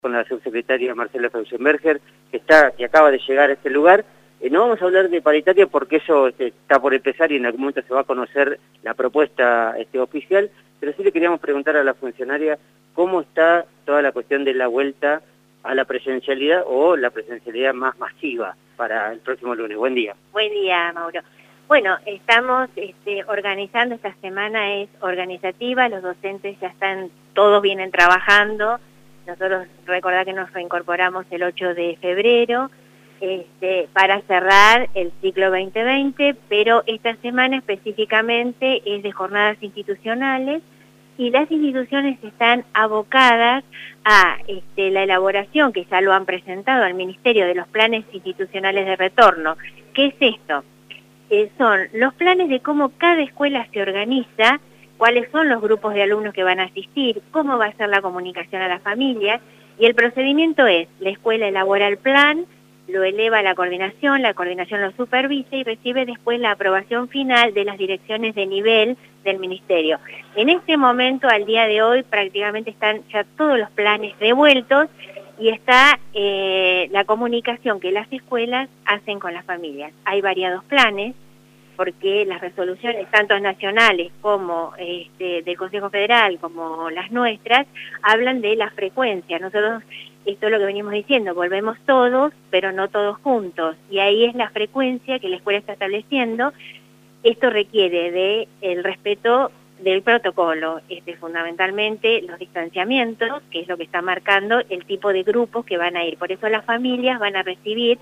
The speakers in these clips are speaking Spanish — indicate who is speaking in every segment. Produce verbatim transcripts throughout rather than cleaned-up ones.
Speaker 1: con la subsecretaria Marcela Feusenberger, que está, que acaba de llegar a este lugar. Eh, no vamos a hablar de paritaria porque eso este, está por empezar y en algún momento se va a conocer la propuesta este, oficial, pero sí le queríamos preguntar a la funcionaria cómo está toda la cuestión de la vuelta a la presencialidad o la presencialidad más masiva para el próximo lunes. Buen día.
Speaker 2: Buen día, Mauro. Bueno, estamos este, organizando, esta semana es organizativa, los docentes ya están, todos vienen trabajando. Nosotros, recordad que nos reincorporamos el ocho de febrero este, para cerrar el ciclo veinte veinte, pero esta semana específicamente es de jornadas institucionales y las instituciones están abocadas a este, la elaboración, que ya lo han presentado al Ministerio, de los planes institucionales de retorno. ¿Qué es esto? Eh, son los planes de cómo cada escuela se organiza, cuáles son los grupos de alumnos que van a asistir, cómo va a ser la comunicación a las familias, y el procedimiento es, la escuela elabora el plan, lo eleva a la coordinación, la coordinación lo supervisa y recibe después la aprobación final de las direcciones de nivel del Ministerio. En este momento, al día de hoy, prácticamente están ya todos los planes devueltos y está eh, la comunicación que las escuelas hacen con las familias. Hay variados planes, porque las resoluciones, tanto nacionales como este, del Consejo Federal, como las nuestras, hablan de la frecuencia. Nosotros, esto es lo que venimos diciendo, volvemos todos, pero no todos juntos, y ahí es la frecuencia que la escuela está estableciendo. Esto requiere de el respeto del protocolo, este, fundamentalmente los distanciamientos, que es lo que está marcando el tipo de grupos que van a ir. Por eso las familias van a recibir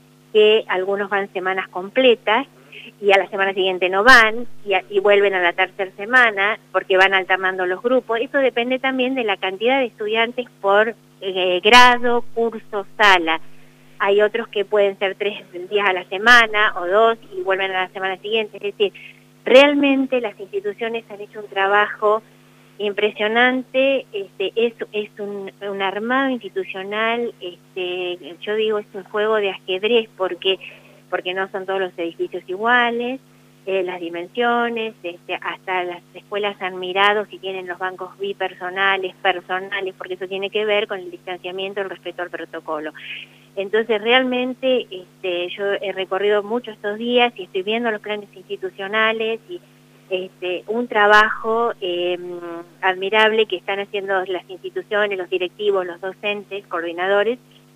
Speaker 2: que algunos van semanas completas, y a la semana siguiente no van, y, a, y vuelven a la tercera semana, porque van alternando los grupos. Eso depende también de la cantidad de estudiantes por eh, grado, curso, sala. Hay otros que pueden ser tres días a la semana, o dos, y vuelven a la semana siguiente. Es decir, realmente las instituciones han hecho un trabajo impresionante. Este, es es un, un armado institucional, este, yo digo, es un juego de ajedrez, porque porque no son todos los edificios iguales, eh, las dimensiones, este, hasta las escuelas han mirado si tienen los bancos bipersonales, personales, porque eso tiene que ver con el distanciamiento, el respeto al protocolo. Entonces, realmente, este, yo he recorrido mucho estos días y estoy viendo los planes institucionales y este, un trabajo eh, admirable que están haciendo las instituciones, los directivos, los docentes, coordinadores,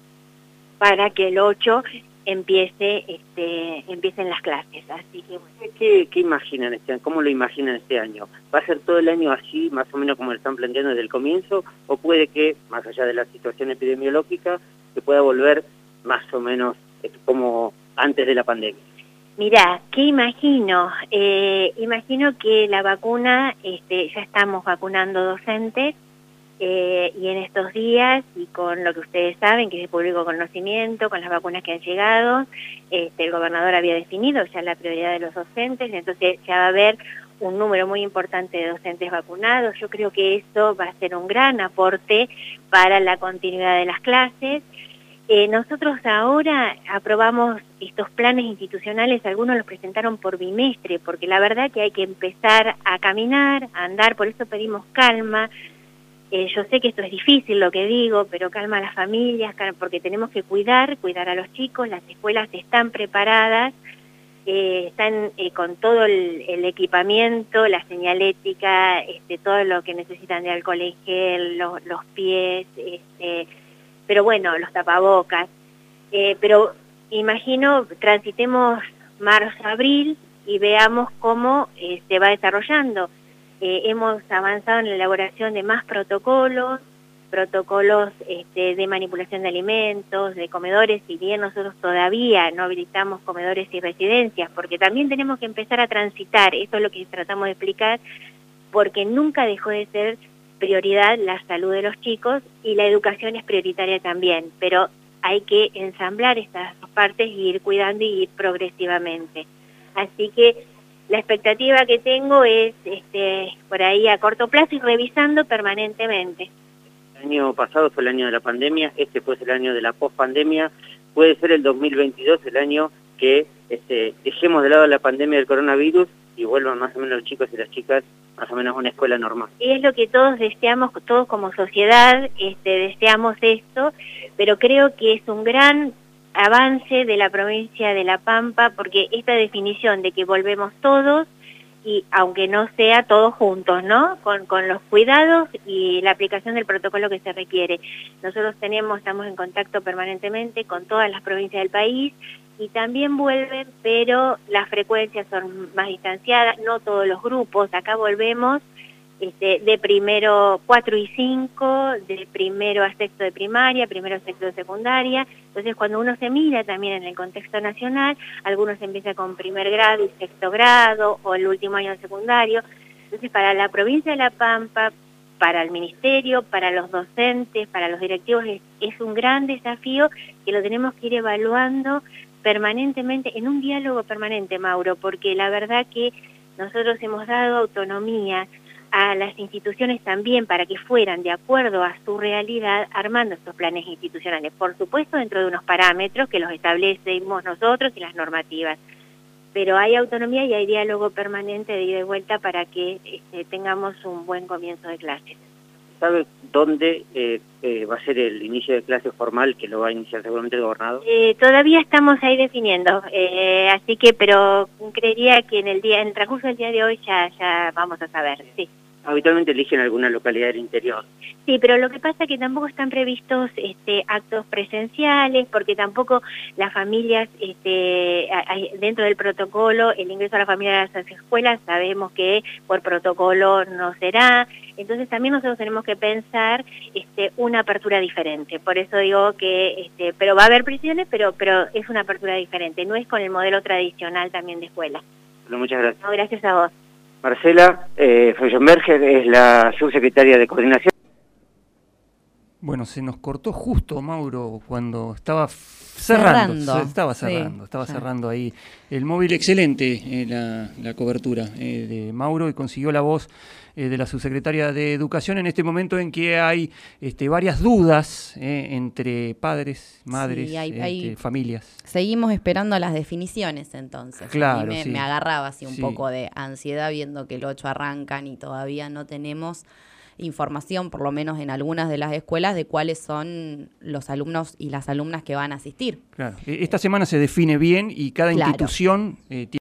Speaker 2: para que el ocho empiece este empiecen las clases. Así que bueno.
Speaker 1: ¿Qué, qué imaginan este año? ¿Cómo lo imaginan este año? ¿Va a ser todo el año así, más o menos como lo están planteando desde el comienzo? ¿O puede que, más allá de la situación epidemiológica, se pueda volver más o menos como antes de la pandemia?
Speaker 2: Mirá, ¿qué imagino? Eh, imagino que la vacuna, este, ya estamos vacunando docentes, Eh, y en estos días, y con lo que ustedes saben, que es de público conocimiento, con las vacunas que han llegado, este, el gobernador había definido ya la prioridad de los docentes, entonces ya va a haber un número muy importante de docentes vacunados. Yo creo que eso va a ser un gran aporte para la continuidad de las clases. Eh, nosotros ahora aprobamos estos planes institucionales, algunos los presentaron por bimestre, porque la verdad que hay que empezar a caminar, a andar, por eso pedimos calma. Eh, yo sé que esto es difícil lo que digo, pero calma a las familias, porque tenemos que cuidar, cuidar a los chicos. Las escuelas están preparadas, eh, están eh, con todo el, el equipamiento, la señalética, este, todo lo que necesitan de alcohol en gel, los, los pies, este, pero bueno, los tapabocas. Eh, pero imagino, transitemos marzo, abril y veamos cómo eh, se va desarrollando. Eh, hemos avanzado en la elaboración de más protocolos, protocolos este, de manipulación de alimentos, de comedores, si bien nosotros todavía no habilitamos comedores y residencias, porque también tenemos que empezar a transitar, eso es lo que tratamos de explicar, porque nunca dejó de ser prioridad la salud de los chicos y la educación es prioritaria también, pero hay que ensamblar estas dos partes y ir cuidando y ir progresivamente. Así que la expectativa que tengo es este, por ahí a corto plazo y revisando permanentemente.
Speaker 1: El año pasado fue el año de la pandemia, este fue el año de la pospandemia. Puede ser el dos mil veintidós el año que este, dejemos de lado la pandemia del coronavirus y vuelvan más o menos los chicos y las chicas más o menos a una escuela normal.
Speaker 2: Y es lo que todos deseamos, todos como sociedad este, deseamos esto, pero creo que es un gran avance de la provincia de La Pampa, porque esta definición de que volvemos todos, y aunque no sea todos juntos, ¿no? Con, con los cuidados y la aplicación del protocolo que se requiere. Nosotros tenemos, estamos en contacto permanentemente con todas las provincias del país y también vuelven, pero las frecuencias son más distanciadas, no todos los grupos. Acá volvemos este, de primero cuatro y cinco, de primero a sexto de primaria, primero a sexto de secundaria. Entonces, cuando uno se mira también en el contexto nacional, algunos empiezan con primer grado y sexto grado, o el último año de secundario. Entonces, para la provincia de La Pampa, para el ministerio, para los docentes, para los directivos, es, es un gran desafío que lo tenemos que ir evaluando permanentemente, en un diálogo permanente, Mauro, porque la verdad que nosotros hemos dado autonomía a las instituciones también para que fueran de acuerdo a su realidad armando estos planes institucionales, por supuesto dentro de unos parámetros que los establecemos nosotros y las normativas, pero hay autonomía y hay diálogo permanente de ida y vuelta para que este, tengamos un buen comienzo de clases.
Speaker 1: ¿Sabe dónde eh, eh, va a ser el inicio de clase formal que lo va a iniciar seguramente el gobernador?
Speaker 2: Eh, todavía estamos ahí definiendo, eh, así que, pero creería que en el día, en el transcurso del día de hoy ya, ya vamos a saber, sí.
Speaker 1: Habitualmente eligen alguna localidad del interior.
Speaker 2: Sí, pero lo que pasa es que tampoco están previstos este, actos presenciales, porque tampoco las familias, este, hay, dentro del protocolo, el ingreso a la familia a las escuelas, sabemos que por protocolo no será. Entonces también nosotros tenemos que pensar este, una apertura diferente. Por eso digo que, este, pero va a haber prisiones, pero, pero es una apertura diferente. No es con el modelo tradicional también de escuela.
Speaker 1: Bueno, muchas gracias.
Speaker 2: No, gracias a vos.
Speaker 1: Marcela eh, Freudenberger es la subsecretaria de Coordinación.
Speaker 3: Bueno, se nos cortó justo, Mauro, cuando estaba cerrando,
Speaker 4: cerrando.
Speaker 3: estaba cerrando, sí, estaba
Speaker 4: ya.
Speaker 3: cerrando ahí el móvil. Excelente eh, la, la cobertura eh, de Mauro, y consiguió la voz eh, de la subsecretaria de Educación en este momento en que hay este, varias dudas eh, entre padres, madres,
Speaker 4: sí, hay,
Speaker 3: este,
Speaker 4: hay,
Speaker 3: familias.
Speaker 4: Seguimos esperando las definiciones entonces.
Speaker 3: Claro,
Speaker 4: a mí me,
Speaker 3: sí.
Speaker 4: me agarraba así un
Speaker 3: sí.
Speaker 4: poco de ansiedad viendo que el ocho arrancan y todavía no tenemos información, por lo menos en algunas de las escuelas, de cuáles son los alumnos y las alumnas que van a asistir.
Speaker 3: Claro. Esta semana se define bien y cada
Speaker 4: Claro.
Speaker 3: institución eh, tiene